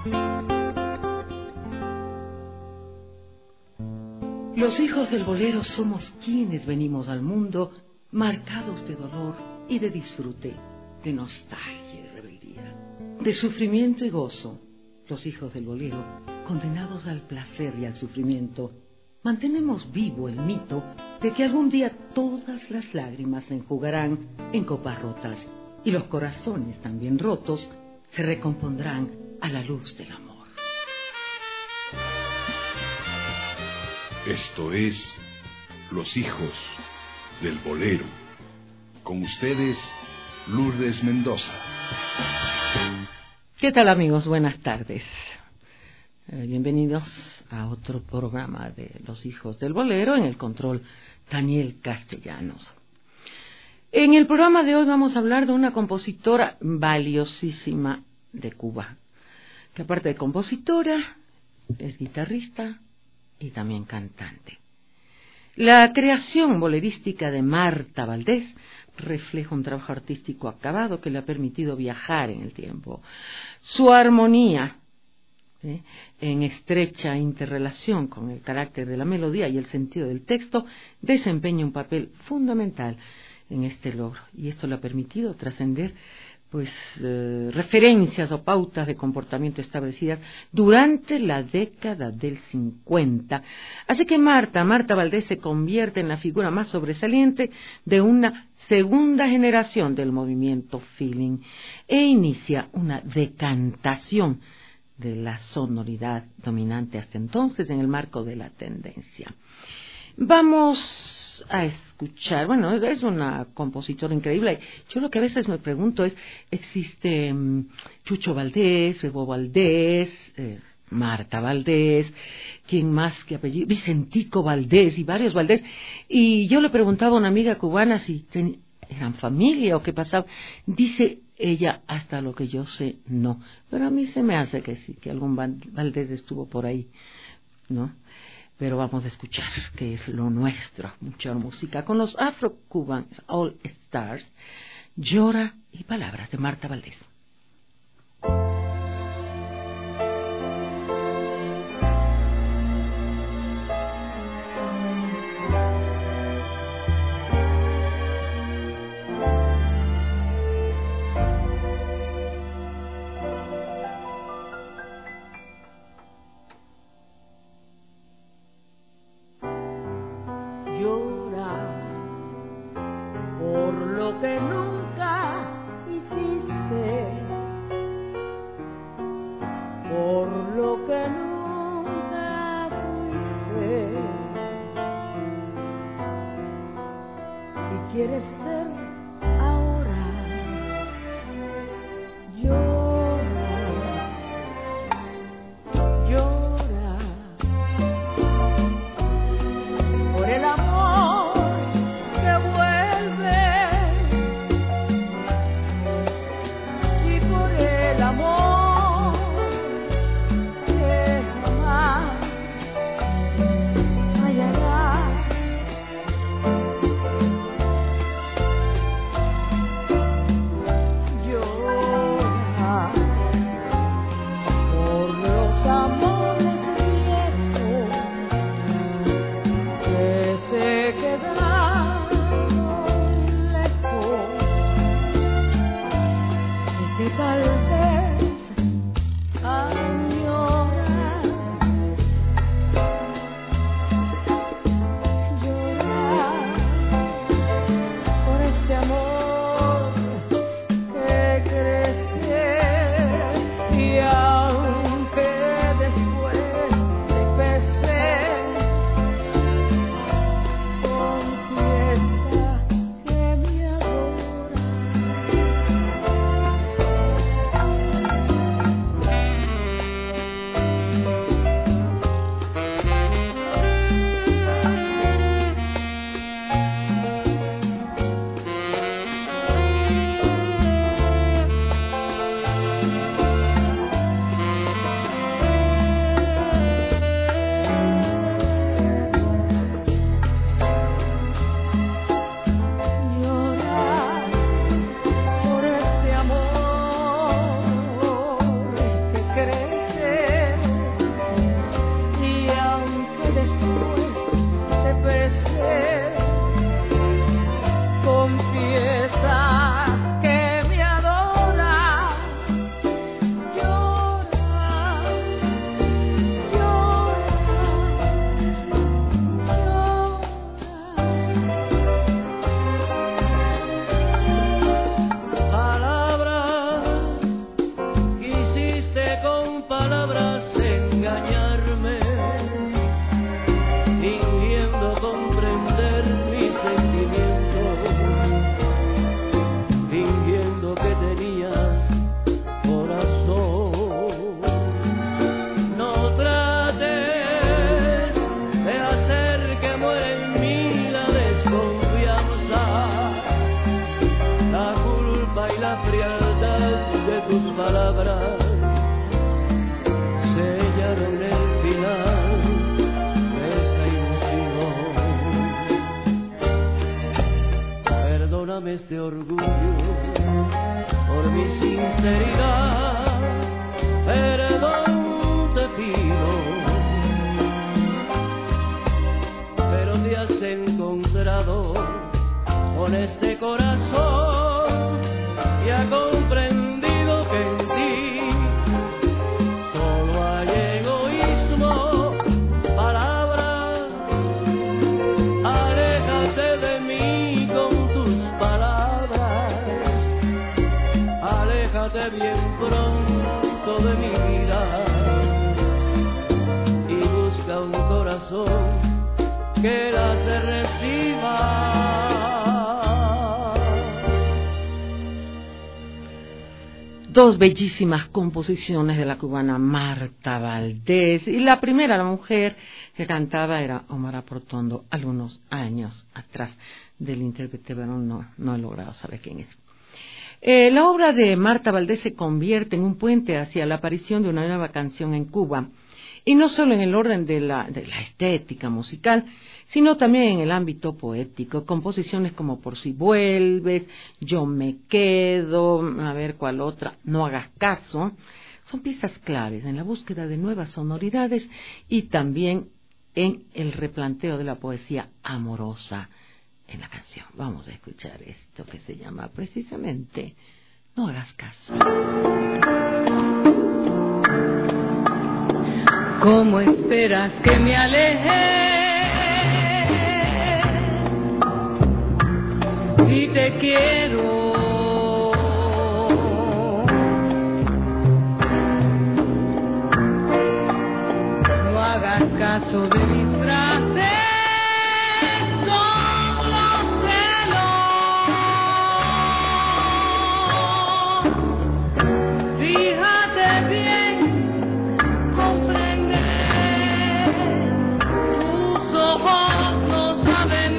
Los hijos del bolero somos quienes venimos al mundo marcados de dolor y de disfrute, de nostalgia y rebeldía, de sufrimiento y gozo. Los hijos del bolero, condenados al placer y al sufrimiento, mantenemos vivo el mito de que algún día todas las lágrimas se enjugarán en copas rotas y los corazones también rotos se recompondrán a la luz del amor. Esto es Los hijos del bolero. Con ustedes, Lourdes Mendoza. ¿Qué tal, amigos? Buenas tardes. Bienvenidos a otro programa de Los hijos del bolero. En el control, Daniel Castellanos. En el programa de hoy vamos a hablar de una compositora valiosísima de Cuba, que aparte de compositora, es guitarrista y también cantante. La creación bolerística de Marta Valdés refleja un trabajo artístico acabado que le ha permitido viajar en el tiempo. Su armonía, en estrecha interrelación con el carácter de la melodía y el sentido del texto, desempeña un papel fundamental en este logro, y esto le ha permitido trascender referencias o pautas de comportamiento establecidas durante la década del 50. Así que Marta Valdés se convierte en la figura más sobresaliente de una segunda generación del movimiento feeling e inicia una decantación de la sonoridad dominante hasta entonces en el marco de la tendencia. Vamos a escuchar, es una compositora increíble. Yo lo que a veces me pregunto es, ¿existe Chucho Valdés, Bebo Valdés, Marta Valdés, quién más que apellido, Vicentico Valdés y varios Valdés? Y yo le preguntaba a una amiga cubana si eran familia o qué pasaba. Dice ella, hasta lo que yo sé, no. Pero a mí se me hace que sí, que algún Valdés estuvo por ahí, ¿no? Pero vamos a escuchar que es lo nuestro, mucha música con los Afro-Cuban All Stars, Llora y Palabras de Marta Valdés. Por lo que nunca hiciste, palabras engañarme, fingiendo comprender mis sentimientos, fingiendo que tenías corazón. No trates de hacer que muera en mí la desconfianza, la culpa y la frialdad de tus palabras sellaron el final de esta ilusión. Perdóname este orgullo por mi sinceridad, perdón te pido, pero te has encontrado con este corazón y ha comprendido que en ti solo hay egoísmo, palabras. Aléjate de mí con tus palabras, aléjate bien pronto de mi vida y busca un corazón que las reciba. Dos bellísimas composiciones de la cubana Marta Valdés, y la primera, la mujer que cantaba, era Omar Portuondo, algunos años atrás. Del intérprete, pero no he logrado saber quién es. La obra de Marta Valdés se convierte en un puente hacia la aparición de una nueva canción en Cuba, y no solo en el orden de la estética musical, sino también en el ámbito poético. Composiciones como Por si vuelves, Yo me quedo, a ver cuál otra, No hagas caso, son piezas claves en la búsqueda de nuevas sonoridades y también en el replanteo de la poesía amorosa en la canción. Vamos a escuchar esto que se llama precisamente No hagas caso. ¿Cómo esperas que me aleje si te quiero? No hagas caso de mis frases, son los celos. Fíjate bien, comprende. Tus ojos no saben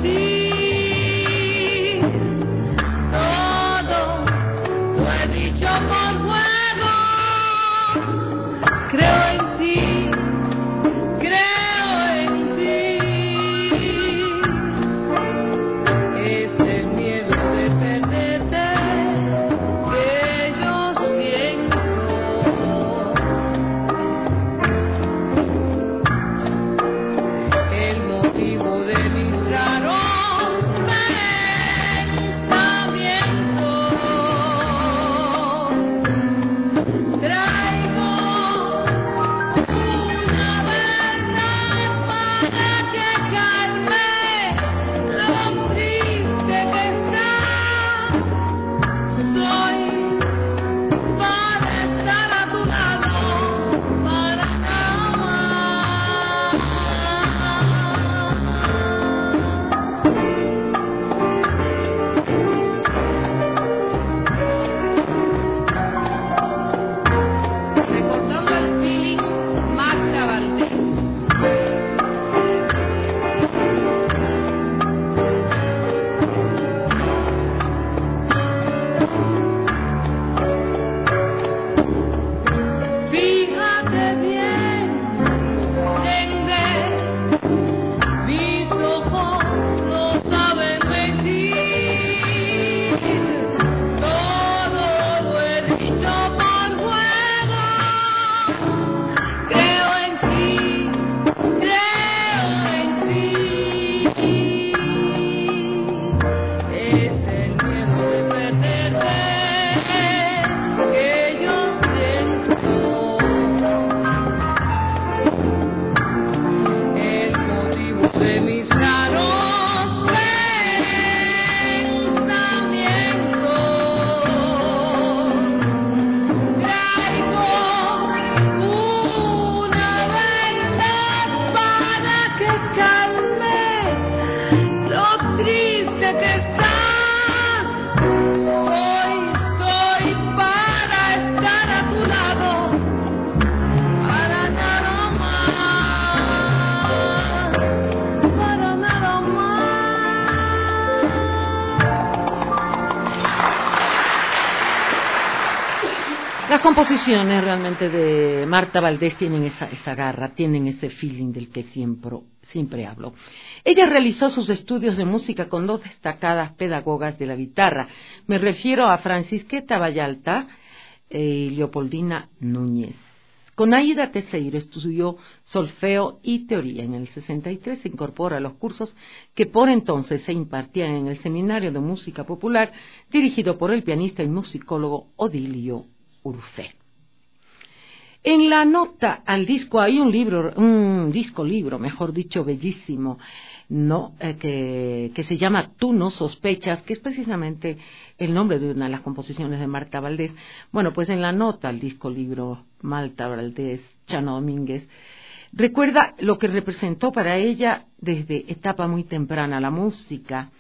mentir. Todo lo he dicho por juego. Creo en ti, creo en Las composiciones realmente de Marta Valdés tienen esa garra, tienen ese feeling del que siempre hablo. Ella realizó sus estudios de música con dos destacadas pedagogas de la guitarra. Me refiero a Francisqueta Vallalta y Leopoldina Núñez. Con Aída Teseiro estudió solfeo y teoría. En el 63 se incorpora a los cursos que por entonces se impartían en el Seminario de Música Popular, dirigido por el pianista y musicólogo Odilio Urfé. En la nota al disco hay un disco-libro, mejor dicho, bellísimo, ¿no? Que se llama Tú no sospechas, que es precisamente el nombre de una de las composiciones de Marta Valdés. Bueno, pues en la nota al disco-libro Marta Valdés, Chano Domínguez, recuerda lo que representó para ella desde etapa muy temprana la música.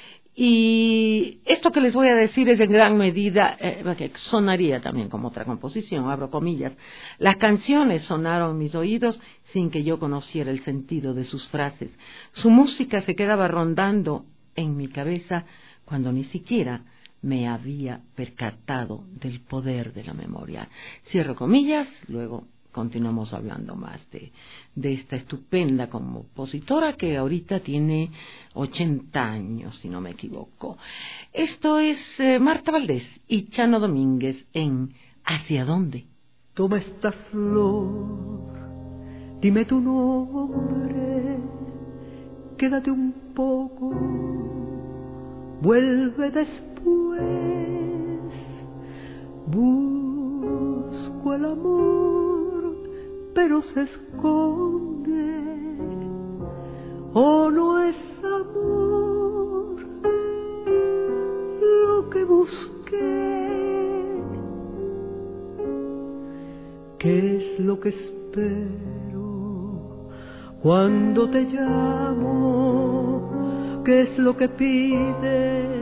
Y esto que les voy a decir es en gran medida, que sonaría también como otra composición, abro comillas. Las canciones sonaron en mis oídos sin que yo conociera el sentido de sus frases. Su música se quedaba rondando en mi cabeza cuando ni siquiera me había percatado del poder de la memoria. Cierro comillas, luego continuamos hablando más de esta estupenda compositora que ahorita tiene 80 años, si no me equivoco. Esto es Marta Valdés y Chano Domínguez en ¿Hacia dónde? Toma esta flor, dime tu nombre, quédate un poco, vuelve después, busco el amor pero se esconde, o no es amor lo que busqué. ¿Qué es lo que espero cuando te llamo? ¿Qué es lo que pides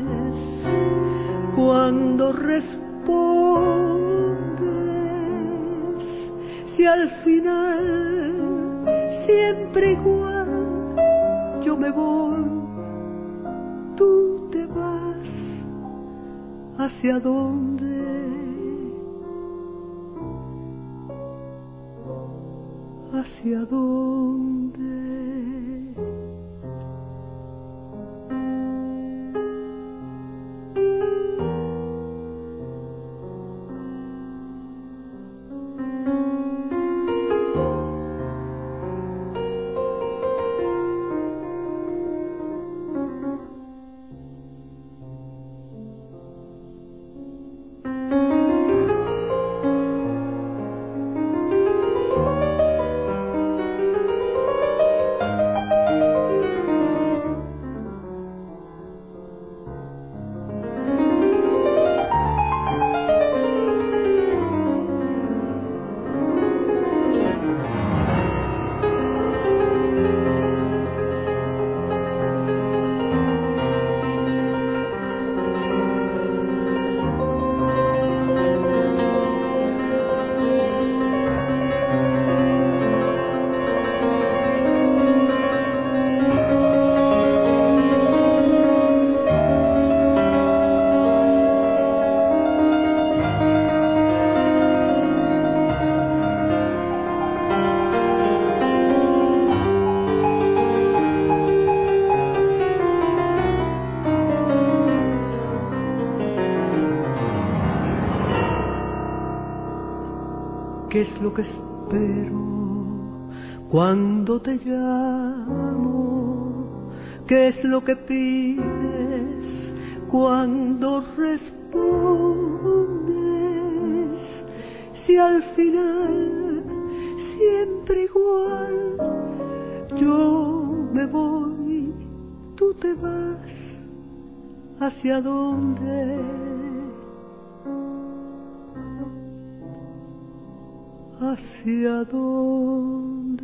cuando respondes? Si al final siempre igual yo me voy, tú te vas, ¿hacia dónde? ¿Hacia dónde? ¿Qué es lo que espero cuando te llamo? ¿Qué es lo que pides cuando respondes? Si al final siempre igual yo me voy, tú te vas, ¿hacia dónde? ¿Hacia dónde?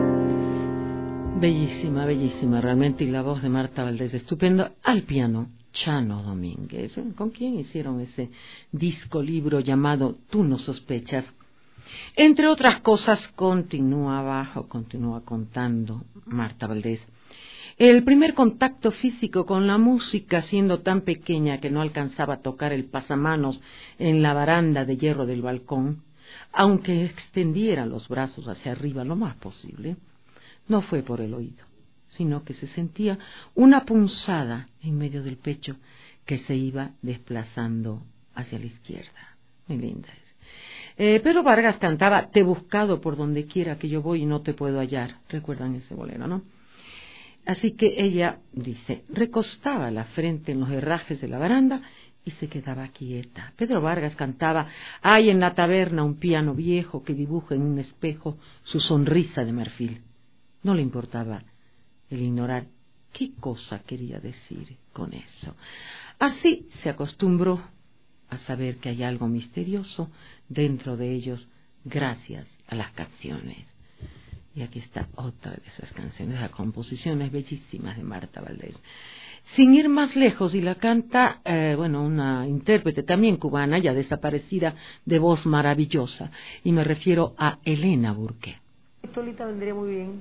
Bellísima, bellísima realmente, y la voz de Marta Valdés estupenda al piano. Chano Domínguez, con quien hicieron ese disco libro llamado Tú no sospechas. Entre otras cosas continúa contando Marta Valdés. El primer contacto físico con la música, siendo tan pequeña que no alcanzaba a tocar el pasamanos en la baranda de hierro del balcón, aunque extendiera los brazos hacia arriba lo más posible, no fue por el oído, sino que se sentía una punzada en medio del pecho que se iba desplazando hacia la izquierda. Muy linda. Pedro Vargas cantaba Te he buscado por donde quiera que yo voy y no te puedo hallar. ¿Recuerdan ese bolero, no? Así que ella, dice, recostaba la frente en los herrajes de la baranda y se quedaba quieta. Pedro Vargas cantaba Hay en la taberna un piano viejo que dibuja en un espejo su sonrisa de marfil. No le importaba el ignorar qué cosa quería decir con eso. Así se acostumbró a saber que hay algo misterioso dentro de ellos gracias a las canciones. Y aquí está otra de esas canciones, las composiciones bellísimas de Marta Valdés. Sin ir más lejos, y la canta, una intérprete también cubana, ya desaparecida, de voz maravillosa, y me refiero a Elena Burke. Solita vendría muy bien.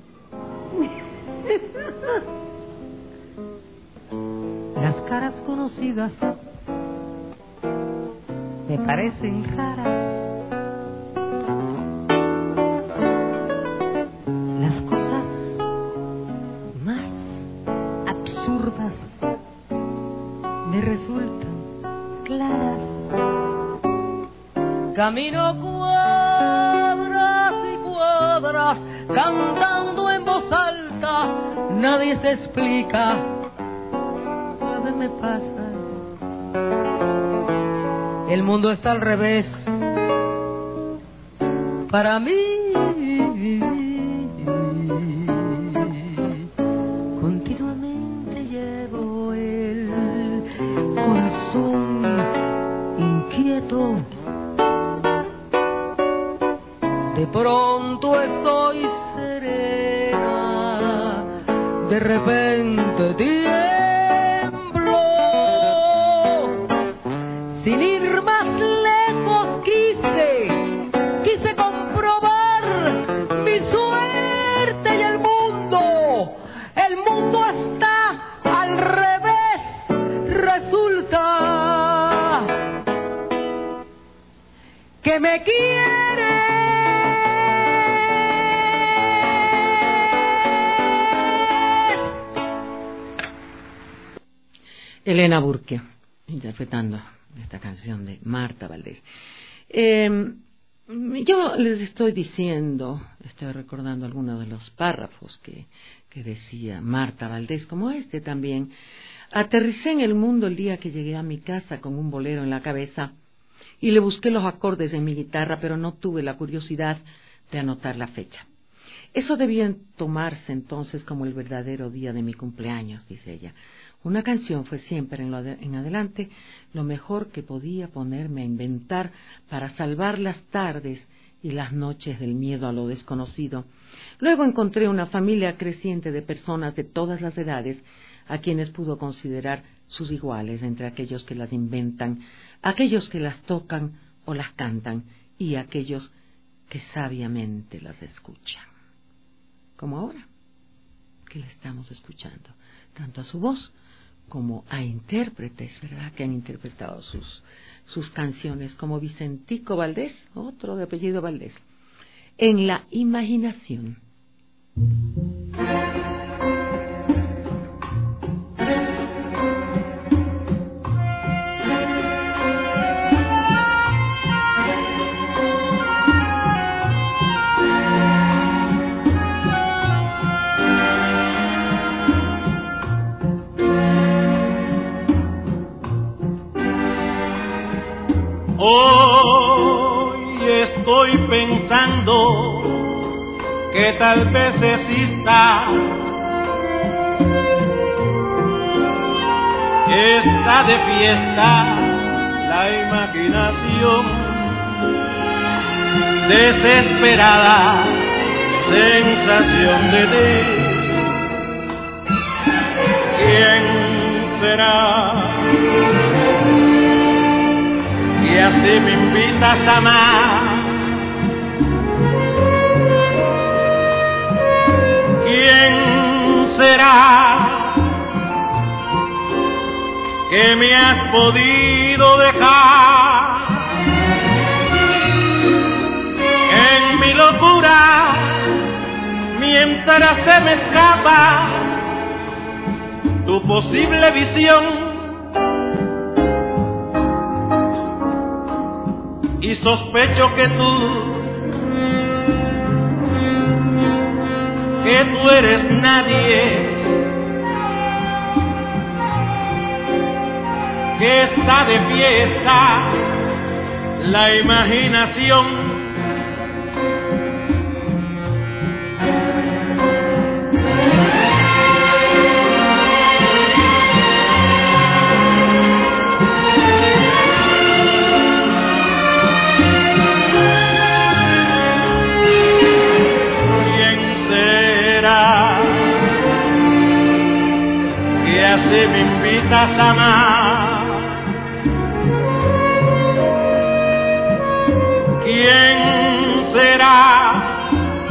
Las caras conocidas me parecen raras. Las cosas más absurdas me resultan claras. Camino cuadras y cuadras, cantando en voz alta, nadie se explica lo que me pasa. El mundo está al revés para mí. Continuamente llevo el corazón inquieto. De pronto estoy serena, de repente tiemblo. Sin ir más lejos quise comprobar mi suerte y el mundo está al revés. Resulta que me quiere. Elena Burke, interpretando esta canción de Marta Valdés. Yo les estoy recordando algunos de los párrafos que decía Marta Valdés, como este también. Aterricé en el mundo el día que llegué a mi casa con un bolero en la cabeza y le busqué los acordes en mi guitarra, pero no tuve la curiosidad de anotar la fecha. Eso debía tomarse entonces como el verdadero día de mi cumpleaños, dice ella. Una canción fue siempre en adelante lo mejor que podía ponerme a inventar para salvar las tardes y las noches del miedo a lo desconocido. Luego encontré una familia creciente de personas de todas las edades a quienes pudo considerar sus iguales, entre aquellos que las inventan, aquellos que las tocan o las cantan y aquellos que sabiamente las escuchan. Como ahora, que le estamos escuchando, tanto a su voz como a intérpretes, ¿verdad?, que han interpretado sus canciones, como Vicentico Valdés, otro de apellido Valdés, en la imaginación. Hoy estoy pensando que tal vez exista está de fiesta la imaginación, desesperada sensación de ti. ¿Quién será así me invitas a amar. ¿Quién será que me has podido dejar en mi locura mientras se me escapa tu posible visión? Y sospecho que tú eres nadie, que está de fiesta la imaginación. Que me invitas a amar. ¿Quién será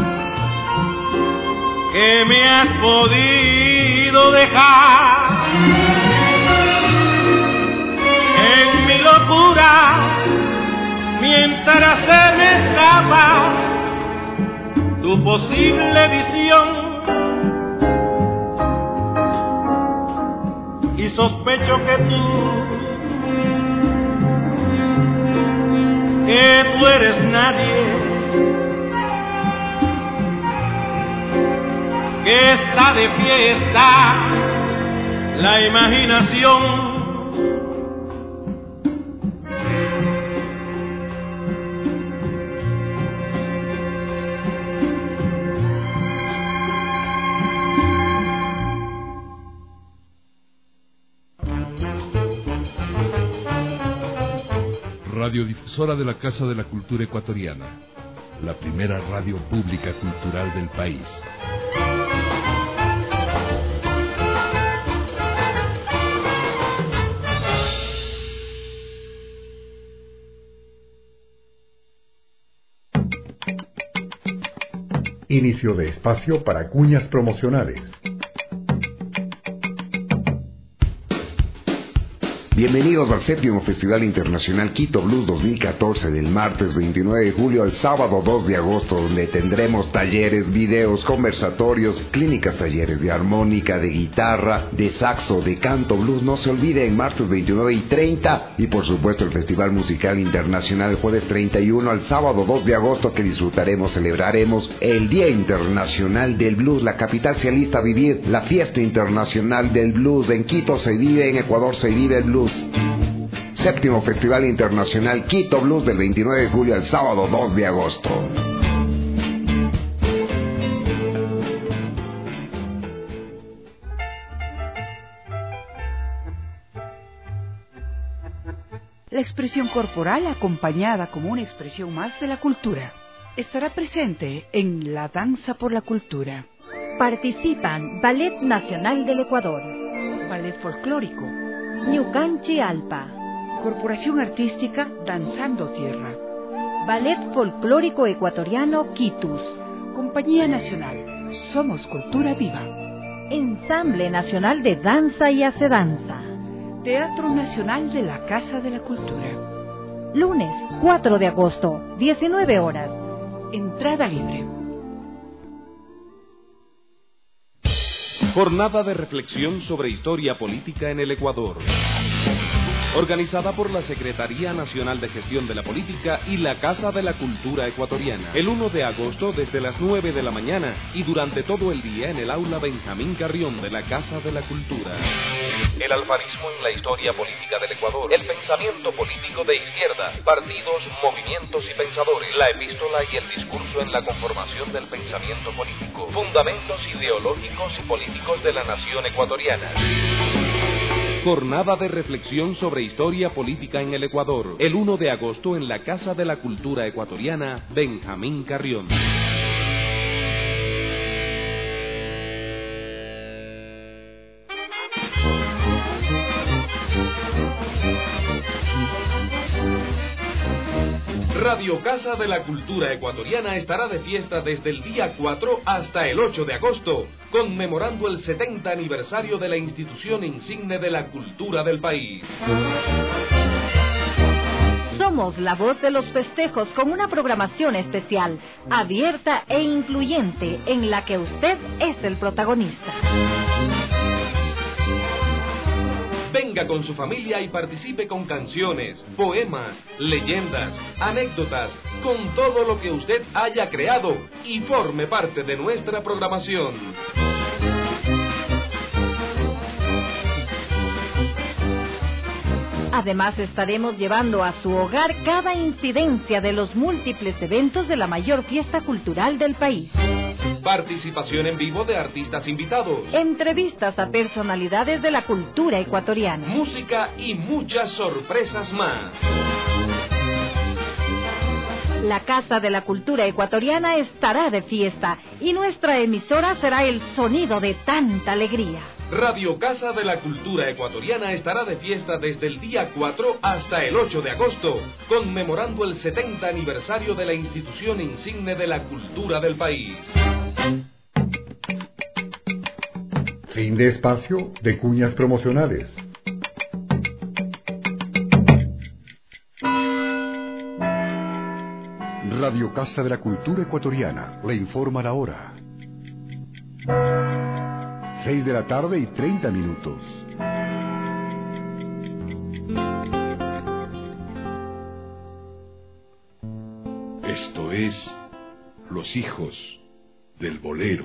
que me has podido dejar en mi locura mientras se me escapa tu posible visión? Y sospecho que tú eres nadie, que está de fiesta la imaginación. Radiodifusora de la Casa de la Cultura Ecuatoriana, la primera radio pública cultural del país. Inicio de espacio para cuñas promocionales. Bienvenidos al 7º Festival Internacional Quito Blues 2014, del martes 29 de julio al sábado 2 de agosto, donde tendremos talleres, videos, conversatorios, clínicas, talleres de armónica, de guitarra, de saxo, de canto blues. No se olviden, martes 29 y 30, y por supuesto el Festival Musical Internacional, jueves 31 al sábado 2 de agosto, que celebraremos el Día Internacional del Blues. La capital se alista a vivir la fiesta internacional del blues. En Quito se vive, en Ecuador se vive el blues. 7º Festival Internacional Quito Blues, del 29 de julio al sábado 2 de agosto. La expresión corporal, acompañada como una expresión más de la cultura, estará presente en la Danza por la Cultura. Participan Ballet Nacional del Ecuador, Ballet Folclórico, Ñucanchi Alpa, Corporación Artística Danzando Tierra, Ballet Folclórico Ecuatoriano Quitus, Compañía Nacional Somos Cultura Viva, Ensamble Nacional de Danza y Acedanza, Teatro Nacional de la Casa de la Cultura. Lunes 4 de agosto, 19 horas. Entrada libre. Jornada de reflexión sobre historia política en el Ecuador. Organizada por la Secretaría Nacional de Gestión de la Política y la Casa de la Cultura Ecuatoriana. El 1 de agosto desde las 9 de la mañana y durante todo el día en el aula Benjamín Carrión de la Casa de la Cultura. El alfarismo en la historia política del Ecuador. El pensamiento político de izquierda. Partidos, movimientos y pensadores. La epístola y el discurso en la conformación del pensamiento político. Fundamentos ideológicos y políticos de la nación ecuatoriana. Jornada de reflexión sobre historia política en el Ecuador. El 1 de agosto en la Casa de la Cultura Ecuatoriana, Benjamín Carrión. Radio Casa de la Cultura Ecuatoriana estará de fiesta desde el día 4 hasta el 8 de agosto, conmemorando el 70 aniversario de la institución insigne de la cultura del país. Somos la voz de los festejos con una programación especial, abierta e incluyente, en la que usted es el protagonista. Venga con su familia y participe con canciones, poemas, leyendas, anécdotas, con todo lo que usted haya creado y forme parte de nuestra programación. Además, estaremos llevando a su hogar cada incidencia de los múltiples eventos de la mayor fiesta cultural del país. Participación en vivo de artistas invitados. Entrevistas a personalidades de la cultura ecuatoriana. Música y muchas sorpresas más. La Casa de la Cultura Ecuatoriana estará de fiesta y nuestra emisora será el sonido de tanta alegría. Radio Casa de la Cultura Ecuatoriana estará de fiesta desde el día 4 hasta el 8 de agosto, conmemorando el 70 aniversario de la institución insigne de la cultura del país. Fin de espacio de cuñas promocionales. Radio Casa de la Cultura Ecuatoriana le informa la hora. 6 de la tarde y 30 minutos. Esto es Los Hijos del Bolero.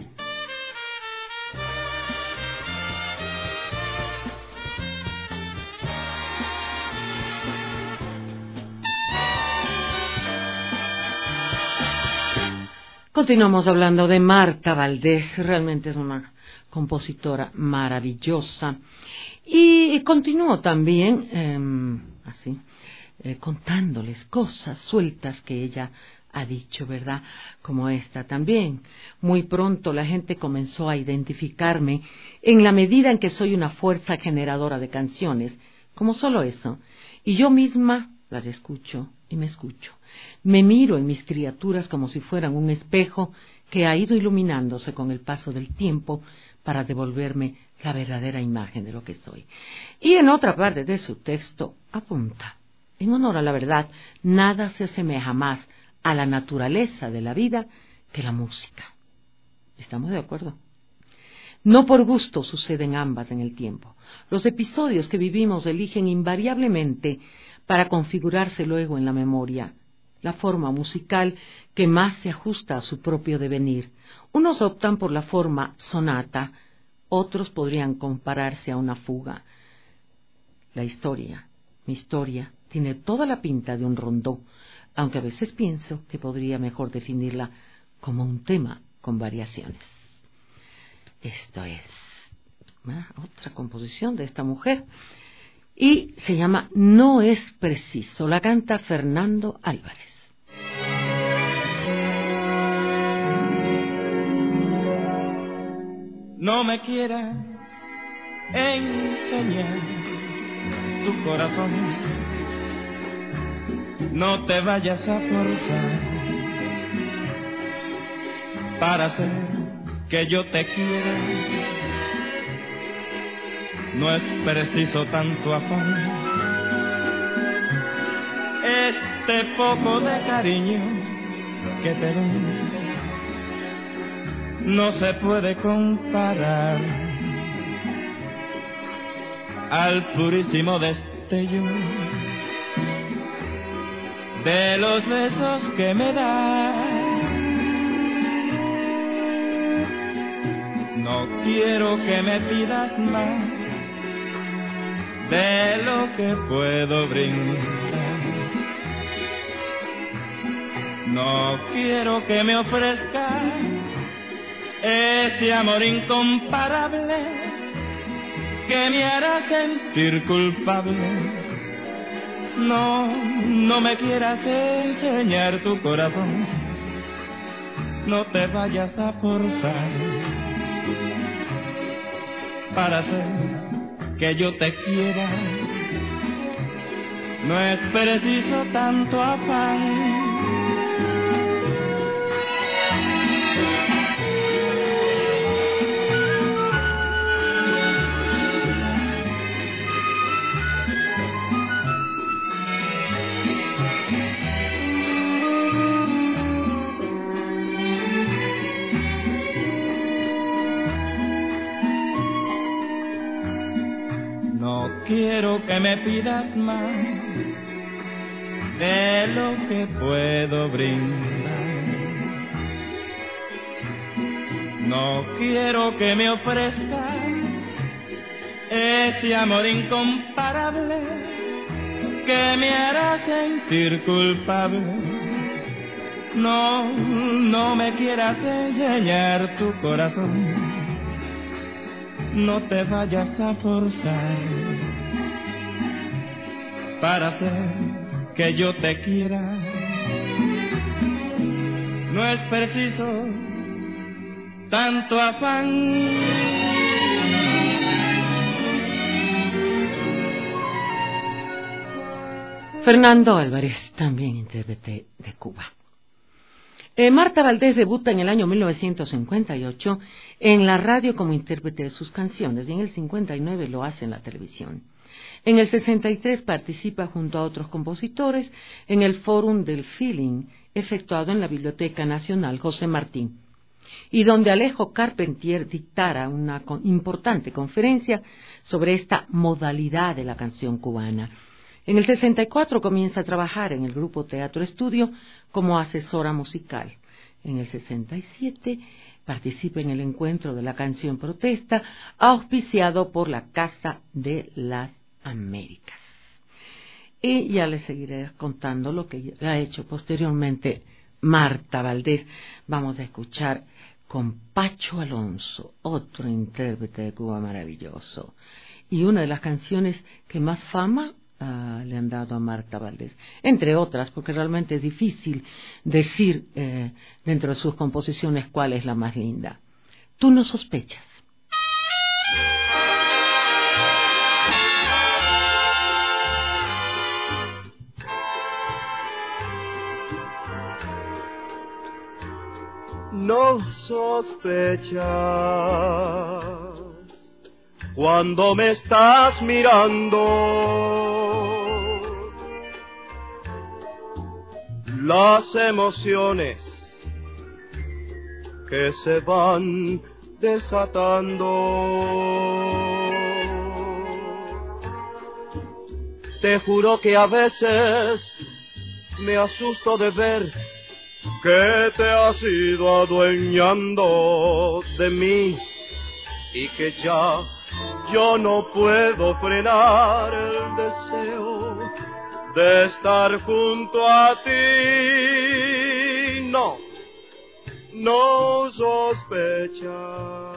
Continuamos hablando de Marta Valdés, realmente es una compositora maravillosa. Y continúo también contándoles cosas sueltas que ella ha dicho, ¿verdad? Como esta también. Muy pronto la gente comenzó a identificarme en la medida en que soy una fuerza generadora de canciones, como solo eso. Y yo misma las escucho y me escucho. Me miro en mis criaturas como si fueran un espejo que ha ido iluminándose con el paso del tiempo para devolverme la verdadera imagen de lo que soy. Y en otra parte de su texto apunta: en honor a la verdad, nada se asemeja más a la naturaleza de la vida que la música. ¿Estamos de acuerdo? No por gusto suceden ambas en el tiempo. Los episodios que vivimos eligen invariablemente para configurarse luego en la memoria la forma musical que más se ajusta a su propio devenir. Unos optan por la forma sonata, otros podrían compararse a una fuga. La historia, mi historia, tiene toda la pinta de un rondó, aunque a veces pienso que podría mejor definirla como un tema con variaciones. Esto es otra composición de esta mujer y se llama No es preciso, la canta Fernando Álvarez. No me quieras enseñar tu corazón, no te vayas a forzar para hacer que yo te quiera. No es preciso tanto afán, este poco de cariño que te doy no se puede comparar al purísimo destello de los besos que me das. No quiero que me pidas más de lo que puedo brindar. No quiero que me ofrezcas ese amor incomparable que me hará sentir culpable. No me quieras enseñar tu corazón, no te vayas a forzar para hacer que yo te quiera. no es preciso tanto afán. Quiero que me pidas más de lo que puedo brindar. No quiero que me ofrezcas ese amor incomparable que me hará sentir culpable. No me quieras enseñar tu corazón, no te vayas a forzar para hacer que yo te quiera. No es preciso tanto afán. Fernando Álvarez, también intérprete de Cuba. Marta Valdés debuta en el año 1958 en la radio como intérprete de sus canciones y en el 59 lo hace en la televisión. En el 63 participa junto a otros compositores en el Fórum del Feeling, efectuado en la Biblioteca Nacional José Martí, y donde Alejo Carpentier dictara una importante conferencia sobre esta modalidad de la canción cubana. En el 64 comienza a trabajar en el grupo Teatro Estudio como asesora musical. En el 67 participa en el encuentro de la canción Protesta, auspiciado por la Casa de las Américas. Y ya les seguiré contando lo que ha hecho posteriormente Marta Valdés. Vamos a escuchar con Pacho Alonso, otro intérprete de Cuba maravilloso, y una de las canciones que más fama le han dado a Marta Valdés, entre otras, porque realmente es difícil decir dentro de sus composiciones cuál es la más linda. Tú no sospechas. No sospechas cuando me estás mirando las emociones que se van desatando. Te juro que a veces me asusto de ver que te has ido adueñando de mí y que ya yo no puedo frenar el deseo de estar junto a ti. No sospechas.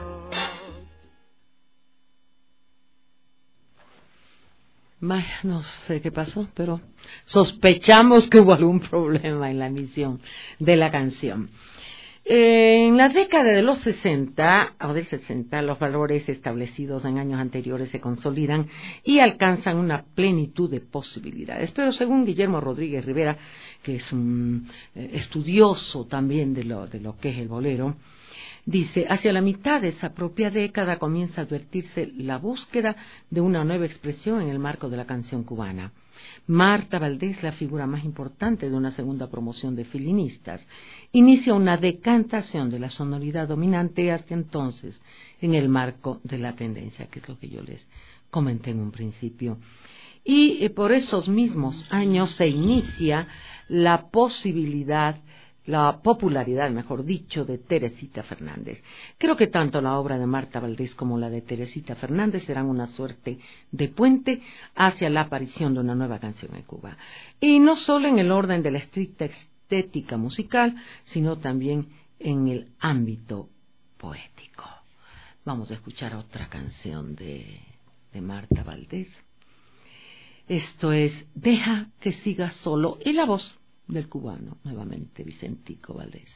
No sé qué pasó, pero sospechamos que hubo algún problema en la emisión de la canción. En la década de los 60 o del 60, los valores establecidos en años anteriores se consolidan y alcanzan una plenitud de posibilidades. Pero según Guillermo Rodríguez Rivera, que es un estudioso también de lo que es el bolero, dice, hacia la mitad de esa propia década comienza a advertirse la búsqueda de una nueva expresión en el marco de la canción cubana. Marta Valdés, la figura más importante de una segunda promoción de feelingistas, inicia una decantación de la sonoridad dominante hasta entonces en el marco de la tendencia, que es lo que yo les comenté en un principio. Y por esos mismos años se inicia la popularidad, mejor dicho, de Teresita Fernández. Creo que tanto la obra de Marta Valdés como la de Teresita Fernández serán una suerte de puente hacia la aparición de una nueva canción en Cuba. Y no solo en el orden de la estricta estética musical, sino también en el ámbito poético. Vamos a escuchar otra canción de Marta Valdés. Esto es Deja que siga solo, y la voz del cubano, nuevamente Vicentico Valdés.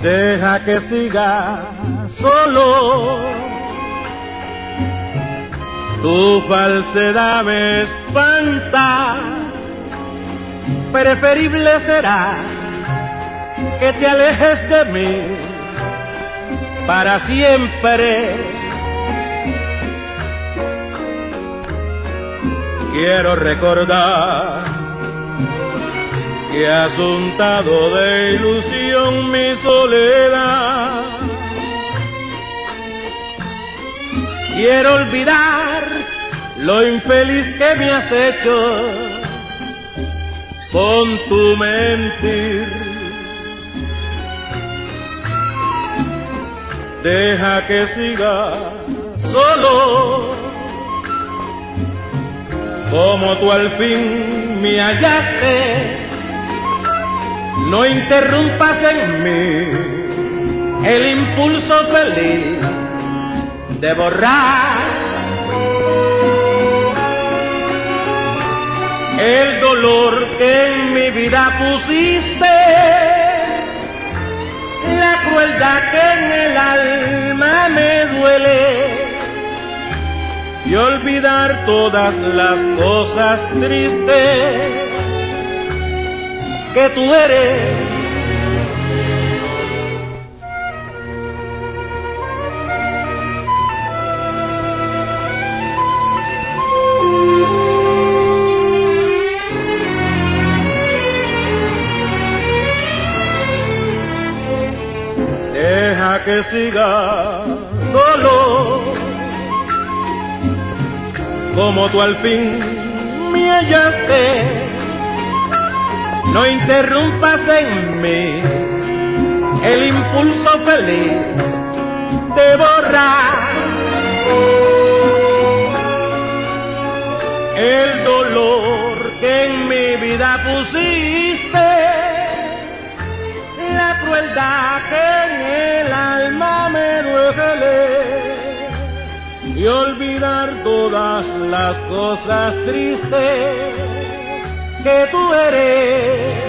deja que siga solo. Tu falsedad me espanta, preferible será que te alejes de mí para siempre. Quiero recordar que has untado de ilusión mi soledad. Quiero olvidar lo infeliz que me has hecho con tu mentir. Deja que siga solo, como tú al fin me hallaste. No interrumpas en mí el impulso feliz de borrar el dolor que en mi vida pusiste, la crueldad que en el alma me duele, y olvidar todas las cosas tristes que tú eres. Deja que siga solo, como tú al fin me hallaste. No interrumpas en mí el impulso feliz de borrar el dolor que en mi vida pusiste, la crueldad que en el alma me duele, y olvidar todas las cosas tristes que tú eres.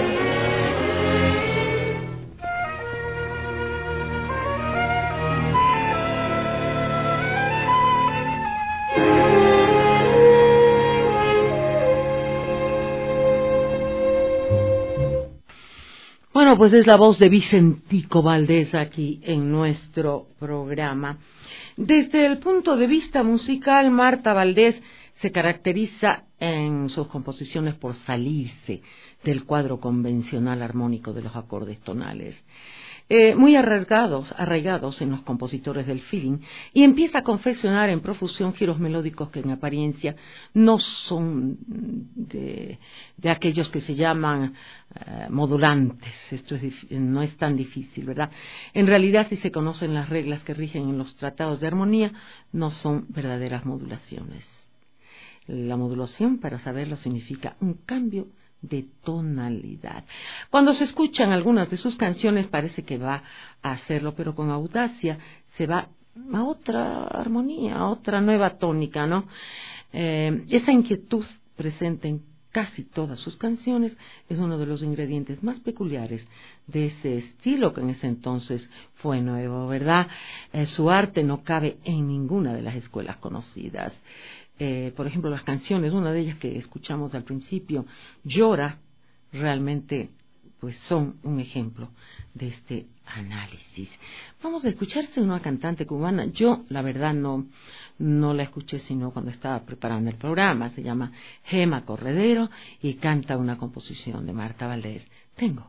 Bueno, pues es la voz de Vicentico Valdés aquí en nuestro programa. Desde el punto de vista musical, Marta Valdés se caracteriza en sus composiciones por salirse del cuadro convencional armónico de los acordes tonales, muy arraigados en los compositores del feeling, y empieza a confeccionar en profusión giros melódicos que en apariencia no son de aquellos que se llaman modulantes. Esto no es tan difícil, ¿verdad? En realidad, si se conocen las reglas que rigen en los tratados de armonía, no son verdaderas modulaciones. La modulación, para saberlo, significa un cambio de tonalidad. Cuando se escuchan algunas de sus canciones parece que va a hacerlo, pero con audacia se va a otra armonía, a otra nueva tónica, ¿no? Esa inquietud presente en casi todas sus canciones es uno de los ingredientes más peculiares de ese estilo que en ese entonces fue nuevo, ¿verdad? Su arte no cabe en ninguna de las escuelas conocidas. Por ejemplo, las canciones, una de ellas que escuchamos al principio, Llora, realmente pues son un ejemplo de este análisis. Vamos a escucharse una cantante cubana. Yo, la verdad, no la escuché sino cuando estaba preparando el programa. Se llama Gema Corredero y canta una composición de Marta Valdés. Tengo.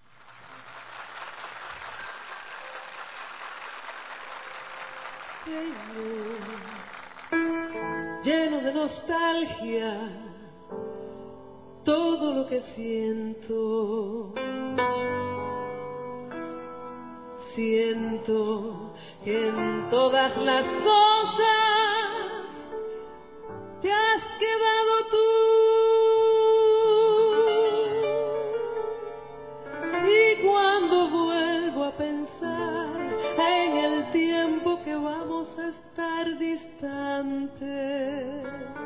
Lleno de nostalgia, todo lo que siento. Siento que en todas las cosas te has quedado tú. Y cuando vuelvo a pensar en el tiempo que vamos a estar distantes,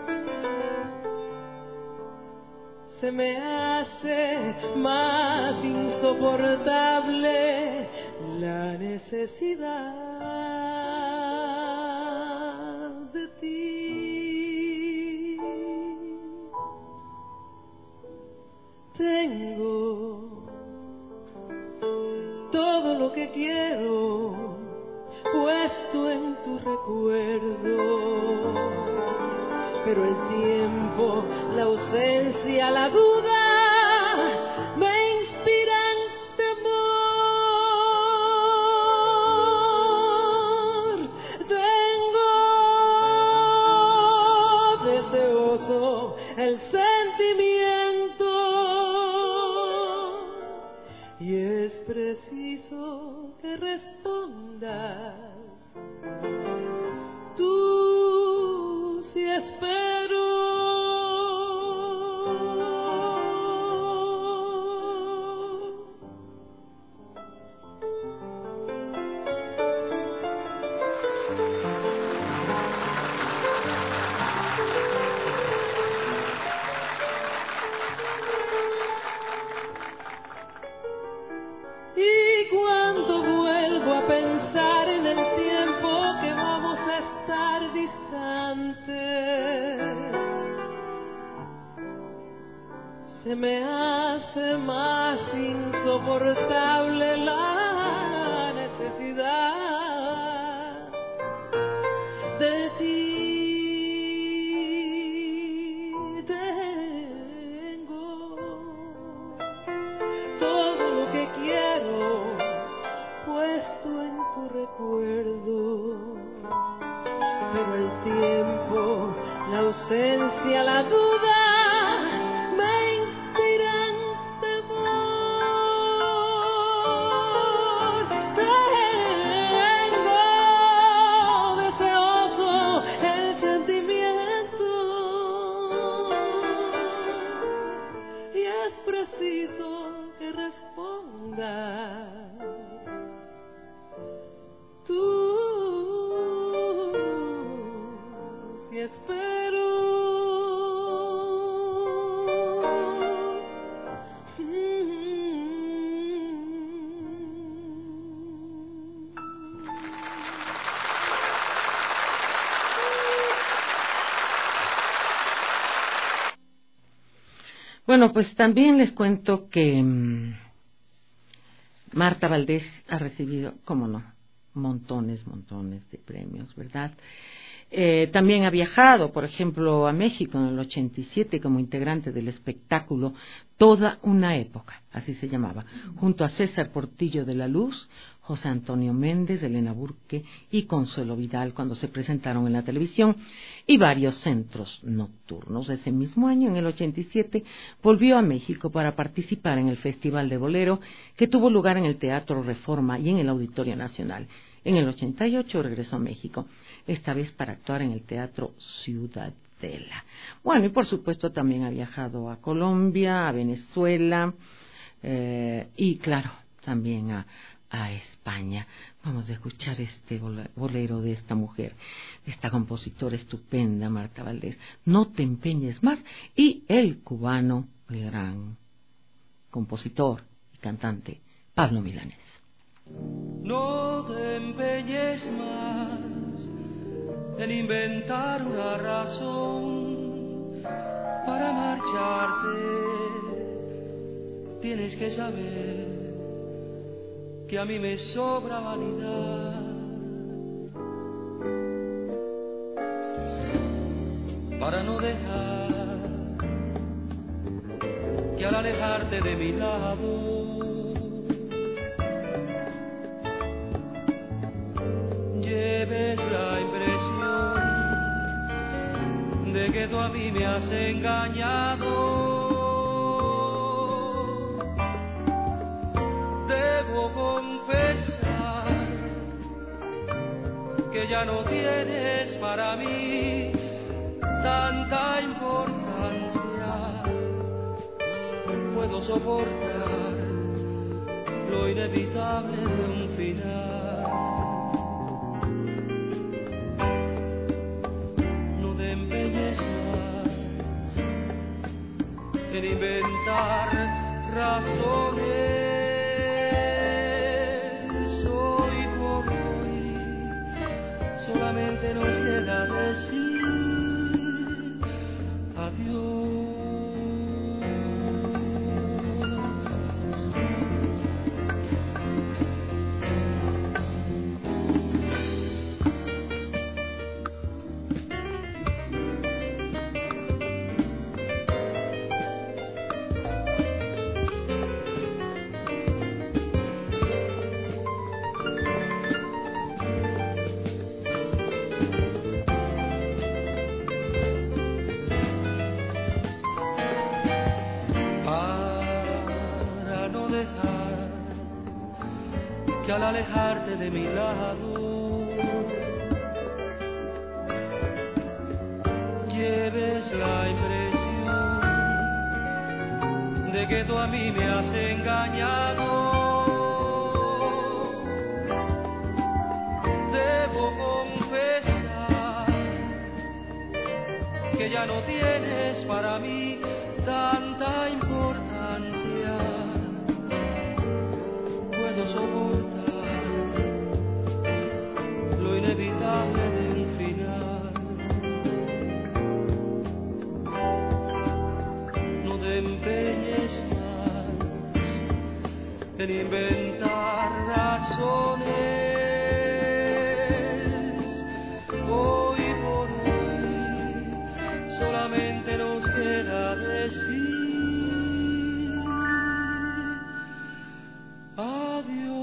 se me hace más insoportable la necesidad de ti. Tengo todo lo que quiero puesto en tu recuerdo, pero el tiempo, la ausencia, la duda me inspiran temor. Tengo deseoso el sentimiento y es preciso que respondas. Tú si espero. Y cuando vuelvo a pensar en el tiempo que vamos a estar distantes, se me hace más insoportable la necesidad de ti. Tengo todo lo que quiero puesto en tu recuerdo, pero el tiempo, la ausencia, la duda me inspiran temor. Tengo deseoso el sentimiento y es preciso que respondas. Tú si espero. Bueno, pues también les cuento que Marta Valdés ha recibido, cómo no, montones de premios, ¿verdad? También ha viajado, por ejemplo, a México en el 87 como integrante del espectáculo Toda una época, así se llamaba, junto a César Portillo de la Luz, José Antonio Méndez, Elena Burke y Consuelo Vidal cuando se presentaron en la televisión y varios centros nocturnos. Ese mismo año, en el 87, volvió a México para participar en el Festival de Bolero que tuvo lugar en el Teatro Reforma y en el Auditorio Nacional. En el 88 regresó a México, esta vez para actuar en el Teatro Ciudadela. Bueno, y por supuesto también ha viajado a Colombia, a Venezuela y claro, también a España. Vamos a escuchar este bolero de esta mujer, de esta compositora estupenda, Marta Valdés, No te empeñes más, y el cubano, el gran compositor y cantante, Pablo Milanés. No te empeñes más en inventar una razón para marcharte. Tienes que saber que a mí me sobra vanidad para no dejar que al alejarte de mi lado lleves la impresión de que tú a mí me has engañado. Debo confesar que ya no tienes para mí tanta importancia. Puedo soportar lo inevitable de un final. No te empeñes más en inventar razones no dejar que al alejarte de mi lado lleves la impresión de que tú a mí me has engañado. Debo confesar que ya no tienes para mí tanta importancia. Puedo soportar lo inevitable de un final. No te empeñes más en inventar razones. Hoy por hoy solamente nos queda decir adiós.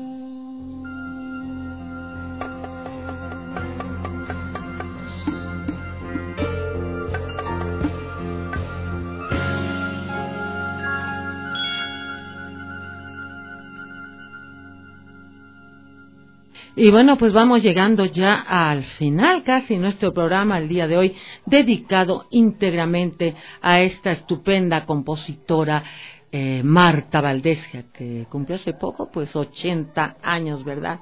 Y bueno, pues vamos llegando ya al final casi nuestro programa el día de hoy, dedicado íntegramente a esta estupenda compositora Marta Valdés, que cumplió hace poco, pues 80 años, ¿verdad?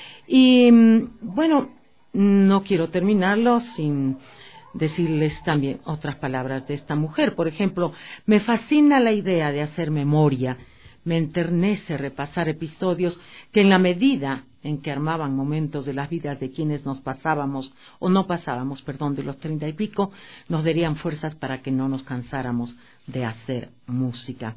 Y bueno, no quiero terminarlo sin decirles también otras palabras de esta mujer. Por ejemplo, me fascina la idea de hacer memoria, me enternece repasar episodios que en la medida en que armaban momentos de las vidas de quienes nos pasábamos, o no pasábamos, perdón, de los 30 y pico, nos darían fuerzas para que no nos cansáramos de hacer música.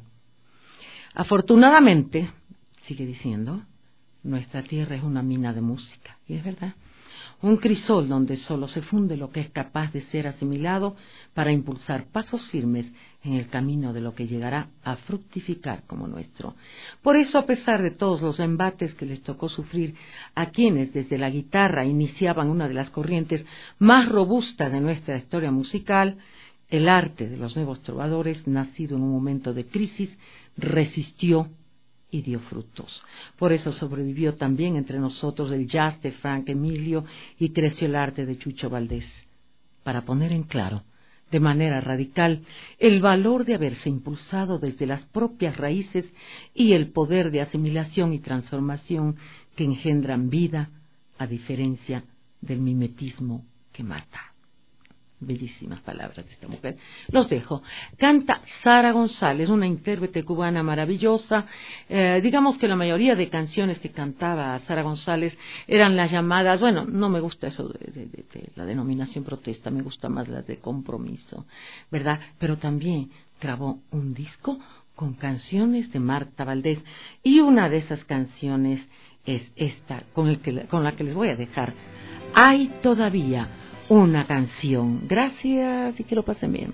Afortunadamente, sigue diciendo, nuestra tierra es una mina de música, y es verdad, un crisol donde solo se funde lo que es capaz de ser asimilado para impulsar pasos firmes en el camino de lo que llegará a fructificar como nuestro. Por eso, a pesar de todos los embates que les tocó sufrir a quienes desde la guitarra iniciaban una de las corrientes más robustas de nuestra historia musical, el arte de los nuevos trovadores, nacido en un momento de crisis, resistió y dio frutos. Por eso sobrevivió también entre nosotros el jazz de Frank Emilio y creció el arte de Chucho Valdés, para poner en claro, de manera radical, el valor de haberse impulsado desde las propias raíces y el poder de asimilación y transformación que engendran vida, a diferencia del mimetismo que mata. Bellísimas palabras de esta mujer. Los dejo. Canta Sara González, una intérprete cubana maravillosa. Digamos que la mayoría de canciones que cantaba Sara González eran las llamadas, bueno, no me gusta eso de la denominación protesta, me gusta más la de compromiso, ¿verdad? Pero también grabó un disco con canciones de Marta Valdés, y una de esas canciones es esta, con la que les voy a dejar. Hay todavía una canción. Gracias y que lo pasen bien.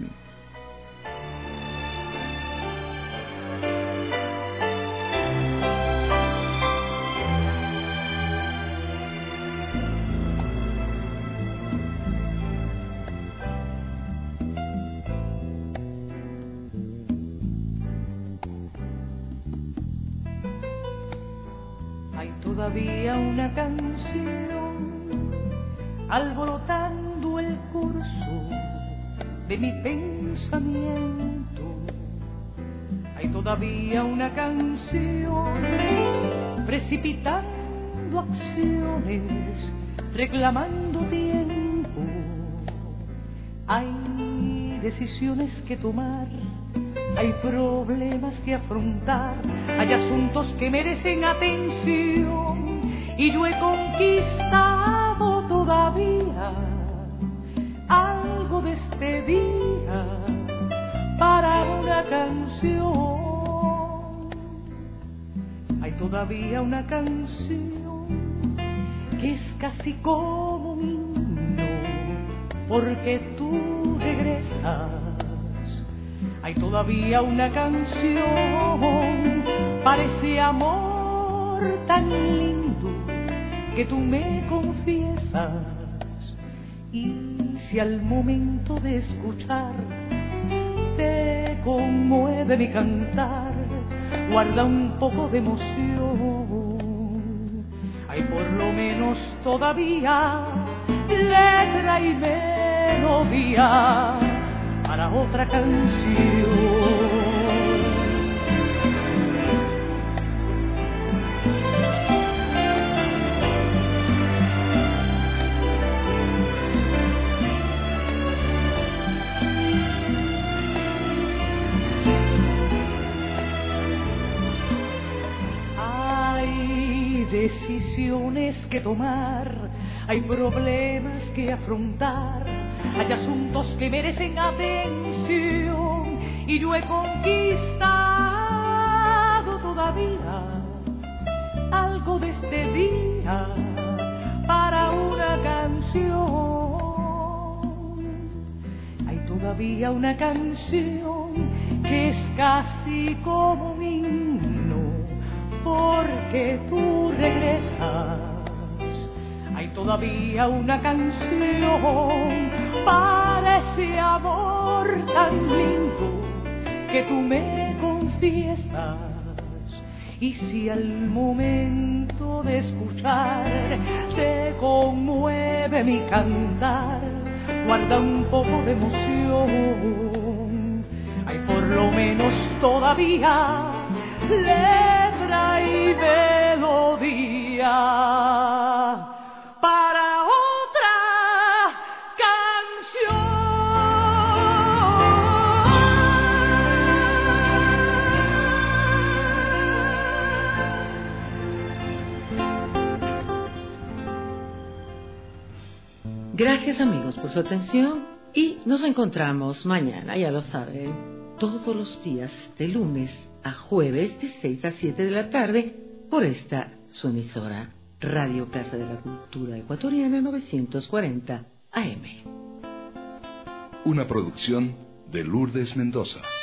Hay todavía una canción alborotando el curso de mi pensamiento. Hay todavía una canción precipitando acciones, reclamando tiempo. Hay decisiones que tomar, hay problemas que afrontar, hay asuntos que merecen atención, y yo he conquistado todavía algo de este día para una canción. Hay todavía una canción que es casi como un himno, porque tú regresas. Hay todavía una canción para ese amor tan lindo que tú me confiesas, y si al momento de escuchar te conmueve mi cantar, guarda un poco de emoción. Hay por lo menos todavía letra y melodía para otra canción. Decisiones que tomar, hay problemas que afrontar, hay asuntos que merecen atención y yo he conquistado todavía algo de este día para una canción. Hay todavía una canción que es casi como un himno porque tú regresas. Hay todavía una canción para ese amor tan lindo que tú me confiesas. Y si al momento de escuchar te conmueve mi cantar, guarda un poco de emoción. Hay por lo menos todavía letra y melodía para otra canción. Gracias amigos por su atención y nos encontramos mañana, ya lo saben, todos los días de lunes a jueves de 6 a 7 de la tarde por esta su emisora Radio Casa de la Cultura Ecuatoriana 940 AM. Una producción de Lourdes Mendoza.